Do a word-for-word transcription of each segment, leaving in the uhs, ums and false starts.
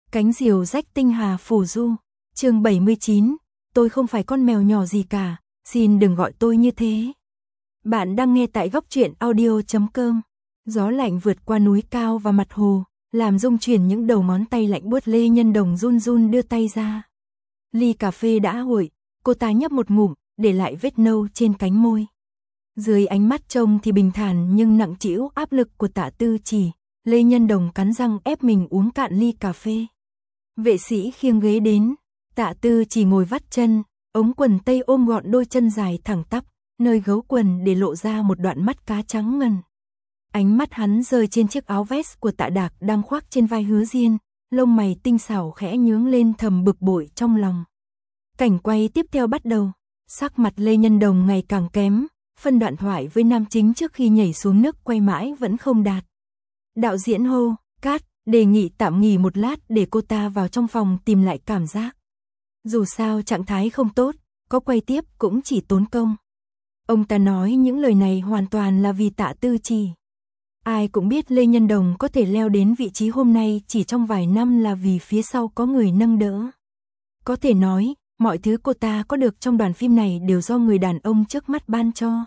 Cánh diều rách tinh hà phù du. Chương bảy mươi chín, tôi không phải con mèo nhỏ gì cả, xin đừng gọi tôi như thế. Bạn đang nghe tại góc truyện audio chấm com. Gió lạnh vượt qua núi cao và mặt hồ, làm rung chuyển những đầu ngón tay lạnh buốt. Lê Nhân Đồng run run đưa tay ra. Ly cà phê đã nguội, cô ta nhấp một ngụm, để lại vết nâu trên cánh môi. Dưới ánh mắt trông thì bình thản nhưng nặng trĩu áp lực của Tạ Tư Chỉ, Lê Nhân Đồng cắn răng ép mình uống cạn ly cà phê. Vệ sĩ khiêng ghế đến, Tạ Tư Chỉ ngồi vắt chân, ống quần tây ôm gọn đôi chân dài thẳng tắp, nơi gấu quần để lộ ra một đoạn mắt cá trắng ngần. Ánh mắt hắn rơi trên chiếc áo vest của Tạ Đạc đang khoác trên vai Hứa Diên, lông mày tinh xảo khẽ nhướng lên, thầm bực bội trong lòng. Cảnh quay tiếp theo bắt đầu, sắc mặt Lê Nhân Đồng ngày càng kém, phân đoạn thoại với nam chính trước khi nhảy xuống nước quay mãi vẫn không đạt. Đạo diễn hô, cắt, đề nghị tạm nghỉ một lát để cô ta vào trong phòng tìm lại cảm giác. Dù sao trạng thái không tốt, có quay tiếp cũng chỉ tốn công. Ông ta nói những lời này hoàn toàn là vì Tạ Tư Chỉ. Ai cũng biết Lê Nhân Đồng có thể leo đến vị trí hôm nay chỉ trong vài năm là vì phía sau có người nâng đỡ. Có thể nói, mọi thứ cô ta có được trong đoàn phim này đều do người đàn ông trước mắt ban cho.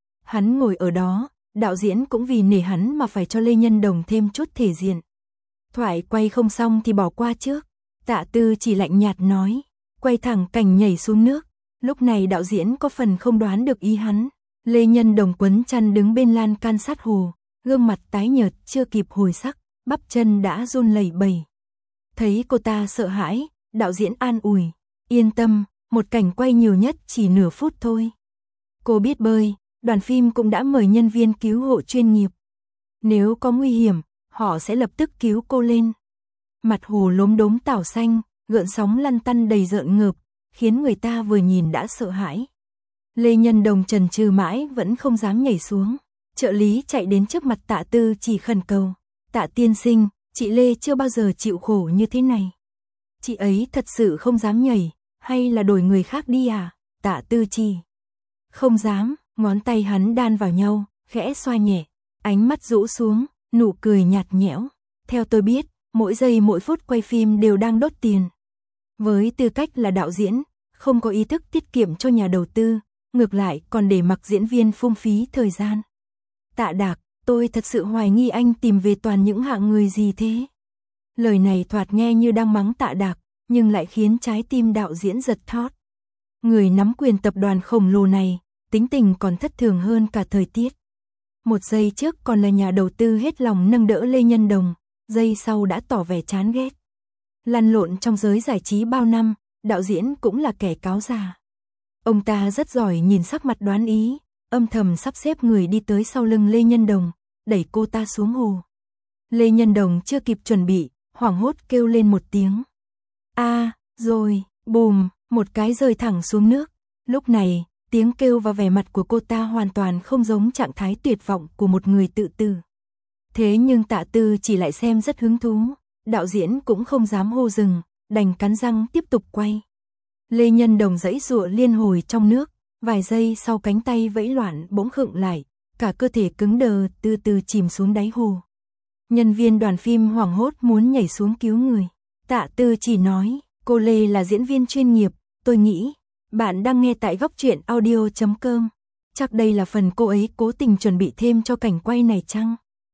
Hắn ngồi ở đó, đạo diễn cũng vì nể hắn mà phải cho Lê Nhân Đồng thêm chút thể diện. Thoại quay không xong thì bỏ qua trước. Tạ Tư Chỉ lạnh nhạt nói, quay thẳng cảnh nhảy xuống nước. Lúc này đạo diễn có phần không đoán được ý hắn. Lê Nhân Đồng quấn chăn đứng bên lan can sát hồ, gương mặt tái nhợt chưa kịp hồi sắc, bắp chân đã run lẩy bẩy. Thấy cô ta sợ hãi, đạo diễn an ủi, yên tâm, một cảnh quay nhiều nhất chỉ nửa phút thôi. Cô biết bơi, đoàn phim cũng đã mời nhân viên cứu hộ chuyên nghiệp. Nếu có nguy hiểm, họ sẽ lập tức cứu cô lên. Mặt hồ lốm đốm tảo xanh, gợn sóng lăn tăn đầy rợn ngợp, khiến người ta vừa nhìn đã sợ hãi. Lê Nhân Đồng chần chừ mãi vẫn không dám nhảy xuống. Trợ lý chạy đến trước mặt Tạ Tư Chỉ khẩn cầu, Tạ tiên sinh, chị Lê chưa bao giờ chịu khổ như thế này. Chị ấy thật sự không dám nhảy, hay là đổi người khác đi à? Tạ Tư Chỉ không dám, ngón tay hắn đan vào nhau, khẽ xoa nhẹ, ánh mắt rũ xuống, nụ cười nhạt nhẽo. Theo tôi biết, mỗi giây mỗi phút quay phim đều đang đốt tiền. Với tư cách là đạo diễn, không có ý thức tiết kiệm cho nhà đầu tư, ngược lại còn để mặc diễn viên phung phí thời gian. Tạ Đạc, tôi thật sự hoài nghi anh tìm về toàn những hạng người gì thế? Lời này thoạt nghe như đang mắng Tạ Đạc, nhưng lại khiến trái tim đạo diễn giật thót. Người nắm quyền tập đoàn khổng lồ này, tính tình còn thất thường hơn cả thời tiết. Một giây trước còn là nhà đầu tư hết lòng nâng đỡ Lê Nhân Đồng, giây sau đã tỏ vẻ chán ghét. Lăn lộn trong giới giải trí bao năm, đạo diễn cũng là kẻ cáo già. Ông ta rất giỏi nhìn sắc mặt đoán ý, âm thầm sắp xếp người đi tới sau lưng Lê Nhân Đồng, đẩy cô ta xuống hồ. Lê Nhân Đồng chưa kịp chuẩn bị, hoảng hốt kêu lên một tiếng. A, à, rồi, bùm, một cái rơi thẳng xuống nước. Lúc này, tiếng kêu và vẻ mặt của cô ta hoàn toàn không giống trạng thái tuyệt vọng của một người tự tử. Thế nhưng Tạ Tư Chỉ lại xem rất hứng thú, đạo diễn cũng không dám hô dừng, đành cắn răng tiếp tục quay. Lê Nhân Đồng giãy giụa liên hồi trong nước, vài giây sau cánh tay vẫy loạn bỗng khựng lại, cả cơ thể cứng đờ từ từ chìm xuống đáy hồ. Nhân viên đoàn phim hoảng hốt muốn nhảy xuống cứu người. Tạ Tư Chỉ nói, cô Lê là diễn viên chuyên nghiệp, tôi nghĩ. Bạn đang nghe tại góc truyện audio chấm com. Chắc đây là phần cô ấy cố tình chuẩn bị thêm cho cảnh quay này chăng?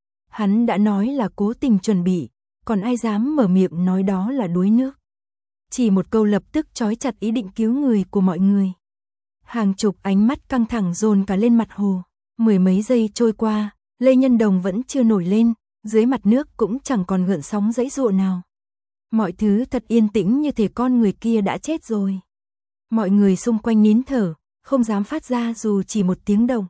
Hắn đã nói là cố tình chuẩn bị, còn ai dám mở miệng nói đó là đuối nước. Chỉ một câu lập tức trói chặt ý định cứu người của mọi người. Hàng chục ánh mắt căng thẳng dồn cả lên mặt hồ. Mười mấy giây trôi qua, Lê Nhân Đồng vẫn chưa nổi lên, dưới mặt nước cũng chẳng còn gợn sóng giãy giụa nào. Mọi thứ thật yên tĩnh như thể con người kia đã chết rồi. Mọi người xung quanh nín thở, không dám phát ra dù chỉ một tiếng động.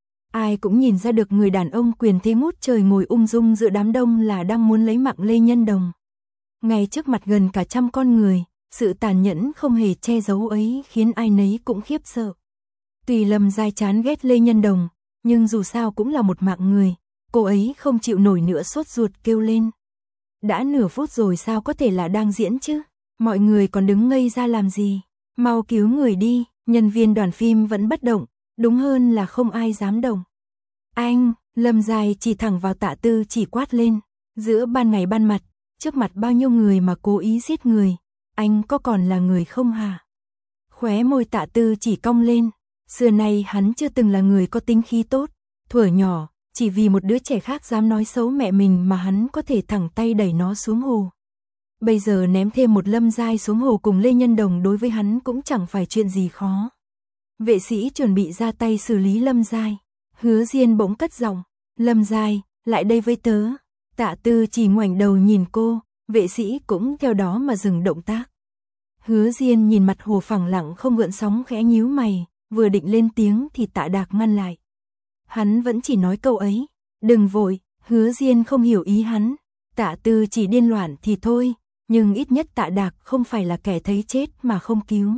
Ai cũng nhìn ra được người đàn ông quyền thế ngút trời ngồi ung dung giữa đám đông là đang muốn lấy mạng Lê Nhân Đồng. Ngay trước mặt gần cả trăm con người, sự tàn nhẫn không hề che giấu ấy khiến ai nấy cũng khiếp sợ. Tùy Lâm dai chán ghét Lê Nhân Đồng, nhưng dù sao cũng là một mạng người, cô ấy không chịu nổi nữa sốt ruột kêu lên. Đã nửa phút rồi sao có thể là đang diễn chứ? Mọi người còn đứng ngây ra làm gì? Mau cứu người đi, nhân viên đoàn phim vẫn bất động, đúng hơn là không ai dám động. Anh, Lâm Dài chỉ thẳng vào Tạ Tư Chỉ quát lên, giữa ban ngày ban mặt, trước mặt bao nhiêu người mà cố ý giết người, anh có còn là người không hả? Khóe môi Tạ Tư chỉ cong lên, xưa nay hắn chưa từng là người có tính khí tốt, thuở nhỏ, chỉ vì một đứa trẻ khác dám nói xấu mẹ mình mà hắn có thể thẳng tay đẩy nó xuống hồ. Bây giờ ném thêm một Lâm Giai xuống hồ cùng Lê Nhân Đồng đối với hắn cũng chẳng phải chuyện gì khó. Vệ sĩ chuẩn bị ra tay xử lý Lâm Giai. Hứa Diên bỗng cất giọng, Lâm Giai, lại đây với tớ. Tạ Tư chỉ ngoảnh đầu nhìn cô, vệ sĩ cũng theo đó mà dừng động tác. Hứa Diên nhìn mặt hồ phẳng lặng không gợn sóng khẽ nhíu mày, vừa định lên tiếng thì Tạ Đạc ngăn lại. Hắn vẫn chỉ nói câu ấy, đừng vội, Hứa Diên không hiểu ý hắn. Tạ Tư chỉ điên loạn thì thôi, nhưng ít nhất Tạ Đạc không phải là kẻ thấy chết mà không cứu.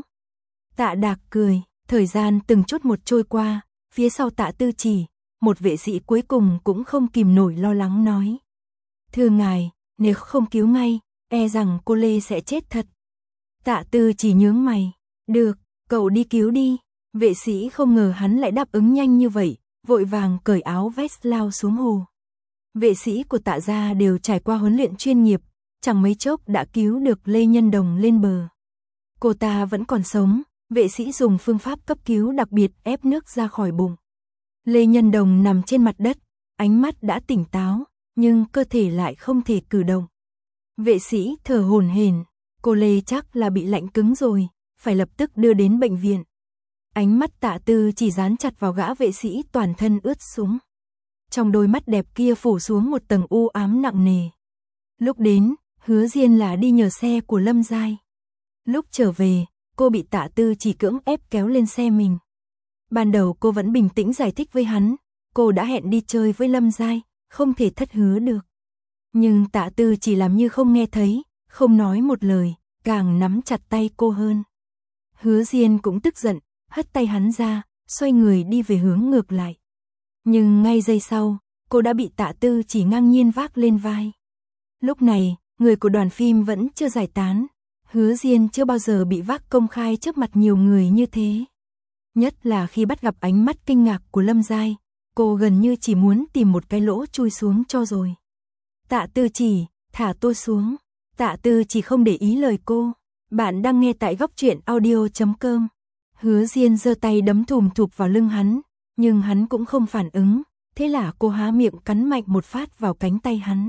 Tạ Đạc cười, thời gian từng chút một trôi qua, phía sau Tạ Tư chỉ, một vệ sĩ cuối cùng cũng không kìm nổi lo lắng nói. Thưa ngài, nếu không cứu ngay, e rằng cô Lê sẽ chết thật. Tạ Tư chỉ nhướng mày, được, cậu đi cứu đi. Vệ sĩ không ngờ hắn lại đáp ứng nhanh như vậy, vội vàng cởi áo vest lao xuống hồ. Vệ sĩ của Tạ gia đều trải qua huấn luyện chuyên nghiệp, chẳng mấy chốc đã cứu được Lê Nhân Đồng lên bờ. Cô ta vẫn còn sống, vệ sĩ dùng phương pháp cấp cứu đặc biệt ép nước ra khỏi bụng. Lê Nhân Đồng nằm trên mặt đất, ánh mắt đã tỉnh táo, nhưng cơ thể lại không thể cử động. Vệ sĩ thở hổn hển, cô Lê chắc là bị lạnh cứng rồi, phải lập tức đưa đến bệnh viện. Ánh mắt Tạ Tư chỉ dán chặt vào gã vệ sĩ toàn thân ướt sũng. Trong đôi mắt đẹp kia phủ xuống một tầng u ám nặng nề. Lúc đến, Hứa Diên là đi nhờ xe của Lâm Giai. Lúc trở về, cô bị Tạ Tư chỉ cưỡng ép kéo lên xe mình. Ban đầu cô vẫn bình tĩnh giải thích với hắn, cô đã hẹn đi chơi với Lâm Giai, không thể thất hứa được. Nhưng Tạ Tư chỉ làm như không nghe thấy, không nói một lời, càng nắm chặt tay cô hơn. Hứa Diên cũng tức giận, hất tay hắn ra, xoay người đi về hướng ngược lại. Nhưng ngay giây sau, cô đã bị Tạ Tư chỉ ngang nhiên vác lên vai. Lúc này, người của đoàn phim vẫn chưa giải tán. Hứa Diên chưa bao giờ bị vác công khai trước mặt nhiều người như thế. Nhất là khi bắt gặp ánh mắt kinh ngạc của Lâm Giai, cô gần như chỉ muốn tìm một cái lỗ chui xuống cho rồi. Tạ Tư chỉ, thả tôi xuống. Tạ Tư chỉ không để ý lời cô. Bạn đang nghe tại góc truyện audio chấm com. Hứa Diên giơ tay đấm thùm thụp vào lưng hắn, nhưng hắn cũng không phản ứng, thế là cô há miệng cắn mạnh một phát vào cánh tay hắn.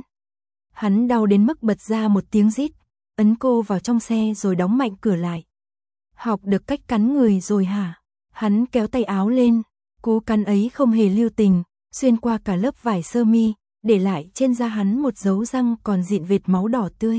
Hắn đau đến mức bật ra một tiếng rít, ấn cô vào trong xe rồi đóng mạnh cửa lại. Học được cách cắn người rồi hả? Hắn kéo tay áo lên, cú cắn ấy không hề lưu tình, xuyên qua cả lớp vải sơ mi, để lại trên da hắn một dấu răng còn dịn vệt máu đỏ tươi.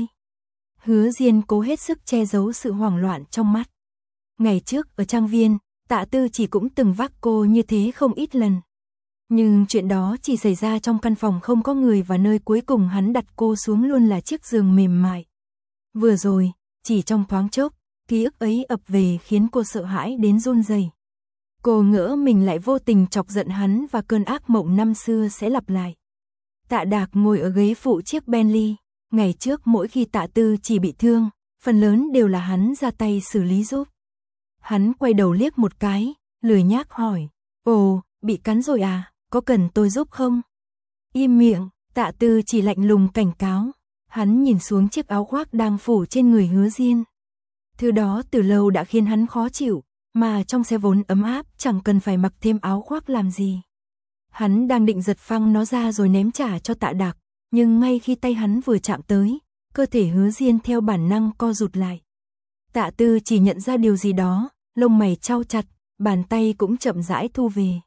Hứa Diên cố hết sức che giấu sự hoảng loạn trong mắt. Ngày trước ở trang viên, Tạ Tư chỉ cũng từng vác cô như thế không ít lần. Nhưng chuyện đó chỉ xảy ra trong căn phòng không có người và nơi cuối cùng hắn đặt cô xuống luôn là chiếc giường mềm mại. Vừa rồi, chỉ trong thoáng chốc, ký ức ấy ập về khiến cô sợ hãi đến run rẩy. Cô ngỡ mình lại vô tình chọc giận hắn và cơn ác mộng năm xưa sẽ lặp lại. Tạ Đạc ngồi ở ghế phụ chiếc Bentley. Ngày trước mỗi khi Tạ Tư chỉ bị thương, phần lớn đều là hắn ra tay xử lý giúp. Hắn quay đầu liếc một cái, lười nhác hỏi, ồ, bị cắn rồi à, có cần tôi giúp không? Im miệng, Tạ Tư chỉ lạnh lùng cảnh cáo. Hắn nhìn xuống chiếc áo khoác đang phủ trên người Hứa Diên. Thứ đó từ lâu đã khiến hắn khó chịu, mà trong xe vốn ấm áp chẳng cần phải mặc thêm áo khoác làm gì. Hắn đang định giật phăng nó ra rồi ném trả cho Tạ Đạc, nhưng ngay khi tay hắn vừa chạm tới, cơ thể Hứa Diên theo bản năng co rụt lại. Tạ Tư chỉ nhận ra điều gì đó, lông mày chau chặt, bàn tay cũng chậm rãi thu về.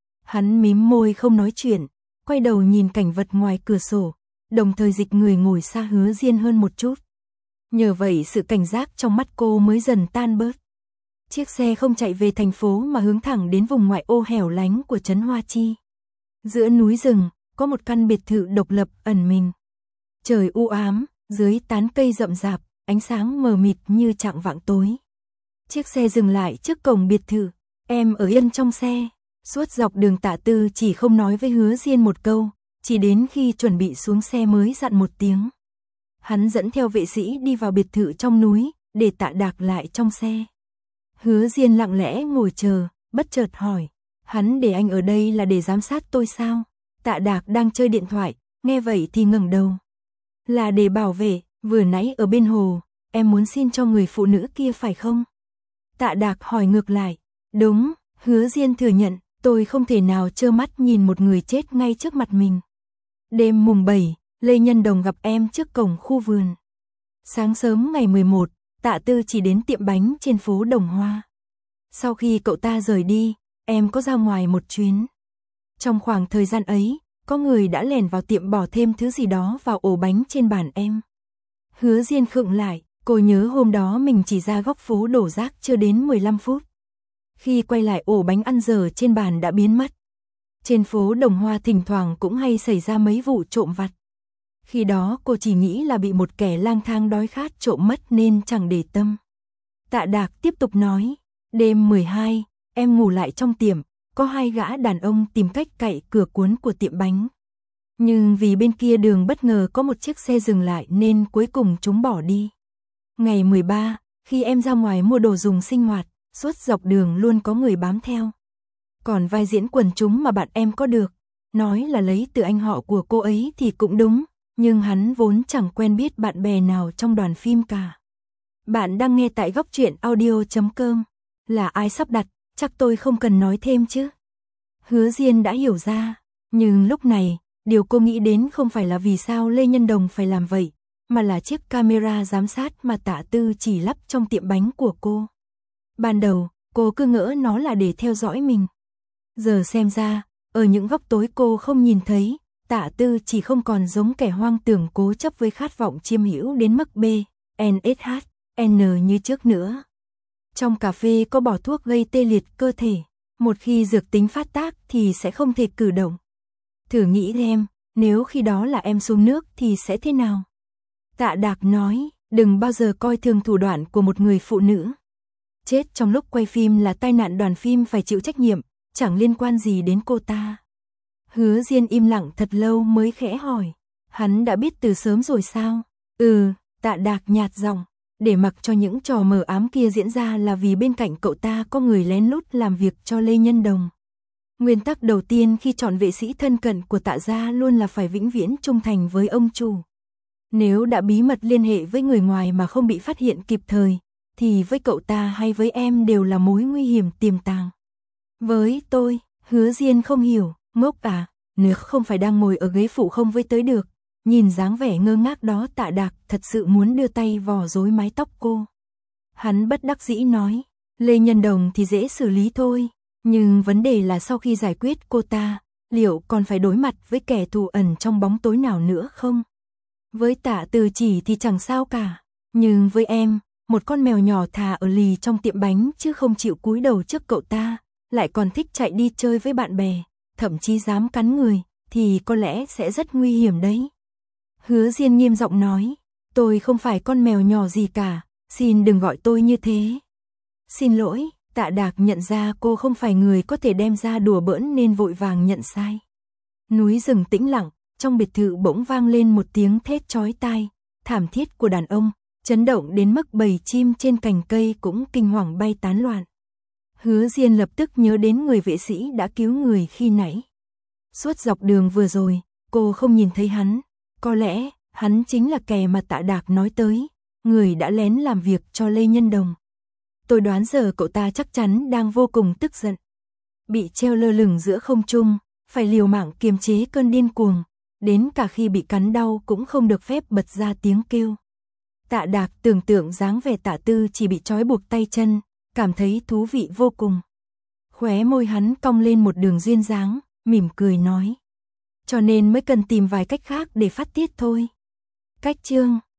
Hắn mím môi không nói chuyện, quay đầu nhìn cảnh vật ngoài cửa sổ, đồng thời dịch người ngồi xa Hứa Diên hơn một chút. Nhờ vậy sự cảnh giác trong mắt cô mới dần tan bớt. Chiếc xe không chạy về thành phố mà hướng thẳng đến vùng ngoại ô hẻo lánh của trấn Hoa Chi. Giữa núi rừng, có một căn biệt thự độc lập ẩn mình. Trời u ám, dưới tán cây rậm rạp, ánh sáng mờ mịt như chạng vạng tối. Chiếc xe dừng lại trước cổng biệt thự, em ở yên trong xe. Suốt dọc đường Tạ Tư chỉ không nói với Hứa Diên một câu, chỉ đến khi chuẩn bị xuống xe mới dặn một tiếng. Hắn dẫn theo vệ sĩ đi vào biệt thự trong núi, để Tạ Đạc lại trong xe. Hứa Diên lặng lẽ ngồi chờ, bất chợt hỏi, hắn để anh ở đây là để giám sát tôi sao? Tạ Đạc đang chơi điện thoại, nghe vậy thì ngẩng đầu. Là để bảo vệ, vừa nãy ở bên hồ, em muốn xin cho người phụ nữ kia phải không? Tạ Đạc hỏi ngược lại. Đúng, Hứa Diên thừa nhận, tôi không thể nào trơ mắt nhìn một người chết ngay trước mặt mình. Đêm mùng bảy, Lê Nhân Đồng gặp em trước cổng khu vườn. Sáng sớm ngày mười một, Tạ Tư chỉ đến tiệm bánh trên phố Đồng Hoa. Sau khi cậu ta rời đi, em có ra ngoài một chuyến. Trong khoảng thời gian ấy, có người đã lèn vào tiệm bỏ thêm thứ gì đó vào ổ bánh trên bàn em. Hứa Diên khựng lại, cô nhớ hôm đó mình chỉ ra góc phố đổ rác chưa đến mười lăm phút. Khi quay lại ổ bánh ăn dở trên bàn đã biến mất. Trên phố Đồng Hoa thỉnh thoảng cũng hay xảy ra mấy vụ trộm vặt. Khi đó cô chỉ nghĩ là bị một kẻ lang thang đói khát trộm mất nên chẳng để tâm. Tạ Đạc tiếp tục nói, đêm mười hai, em ngủ lại trong tiệm, có hai gã đàn ông tìm cách cậy cửa cuốn của tiệm bánh. Nhưng vì bên kia đường bất ngờ có một chiếc xe dừng lại nên cuối cùng chúng bỏ đi. Ngày mười ba, khi em ra ngoài mua đồ dùng sinh hoạt, suốt dọc đường luôn có người bám theo. Còn vai diễn quần chúng mà bạn em có được, nói là lấy từ anh họ của cô ấy thì cũng đúng, nhưng hắn vốn chẳng quen biết bạn bè nào trong đoàn phim cả. Bạn đang nghe tại góc truyện audio chấm com. Là ai sắp đặt, chắc tôi không cần nói thêm chứ. Hứa Diên đã hiểu ra, nhưng lúc này, điều cô nghĩ đến không phải là vì sao Lê Nhân Đồng phải làm vậy, mà là chiếc camera giám sát mà Tạ Tư chỉ lắp trong tiệm bánh của cô. Ban đầu, cô cứ ngỡ nó là để theo dõi mình. Giờ xem ra, ở những góc tối cô không nhìn thấy, Tạ Tư chỉ không còn giống kẻ hoang tưởng cố chấp với khát vọng chiêm hữu đến mức B, N S H, N như trước nữa. Trong cà phê có bỏ thuốc gây tê liệt cơ thể, một khi dược tính phát tác thì sẽ không thể cử động. Thử nghĩ thêm, nếu khi đó là em xuống nước thì sẽ thế nào? Tạ Đạc nói, đừng bao giờ coi thường thủ đoạn của một người phụ nữ. Chết trong lúc quay phim là tai nạn, đoàn phim phải chịu trách nhiệm, chẳng liên quan gì đến cô ta. Hứa Diên im lặng thật lâu mới khẽ hỏi, hắn đã biết từ sớm rồi sao? Ừ, Tạ Đạc nhạt giọng, để mặc cho những trò mờ ám kia diễn ra là vì bên cạnh cậu ta có người lén lút làm việc cho Lê Nhân Đồng. Nguyên tắc đầu tiên khi chọn vệ sĩ thân cận của Tạ gia luôn là phải vĩnh viễn trung thành với ông chủ. Nếu đã bí mật liên hệ với người ngoài mà không bị phát hiện kịp thời, thì với cậu ta hay với em đều là mối nguy hiểm tiềm tàng. Với tôi, Hứa Diên không hiểu, ngốc à, nếu không phải đang ngồi ở ghế phụ không với tới được. Nhìn dáng vẻ ngơ ngác đó, Tạ Đạc thật sự muốn đưa tay vò rối mái tóc cô. Hắn bất đắc dĩ nói, Lê Nhân Đồng thì dễ xử lý thôi, nhưng vấn đề là sau khi giải quyết cô ta, liệu còn phải đối mặt với kẻ thù ẩn trong bóng tối nào nữa không? Với Tạ Từ Chỉ thì chẳng sao cả, nhưng với em, một con mèo nhỏ thà ở lì trong tiệm bánh chứ không chịu cúi đầu trước cậu ta, lại còn thích chạy đi chơi với bạn bè, thậm chí dám cắn người, thì có lẽ sẽ rất nguy hiểm đấy. Hứa Diên nghiêm giọng nói, tôi không phải con mèo nhỏ gì cả, xin đừng gọi tôi như thế. Xin lỗi, Tạ Đạc nhận ra cô không phải người có thể đem ra đùa bỡn nên vội vàng nhận sai. Núi rừng tĩnh lặng, trong biệt thự bỗng vang lên một tiếng thét chói tai, thảm thiết của đàn ông, chấn động đến mức bầy chim trên cành cây cũng kinh hoàng bay tán loạn. Hứa Diên lập tức nhớ đến người vệ sĩ đã cứu người khi nãy. Suốt dọc đường vừa rồi, cô không nhìn thấy hắn. Có lẽ, hắn chính là kẻ mà Tạ Đạc nói tới, người đã lén làm việc cho Lê Nhân Đồng. Tôi đoán giờ cậu ta chắc chắn đang vô cùng tức giận. Bị treo lơ lửng giữa không trung, phải liều mạng kiềm chế cơn điên cuồng, đến cả khi bị cắn đau cũng không được phép bật ra tiếng kêu. Tạ Đạc tưởng tượng dáng vẻ Tạ Tư chỉ bị trói buộc tay chân, cảm thấy thú vị vô cùng. Khóe môi hắn cong lên một đường duyên dáng, mỉm cười nói. Cho nên mới cần tìm vài cách khác để phát tiết thôi. Cách chương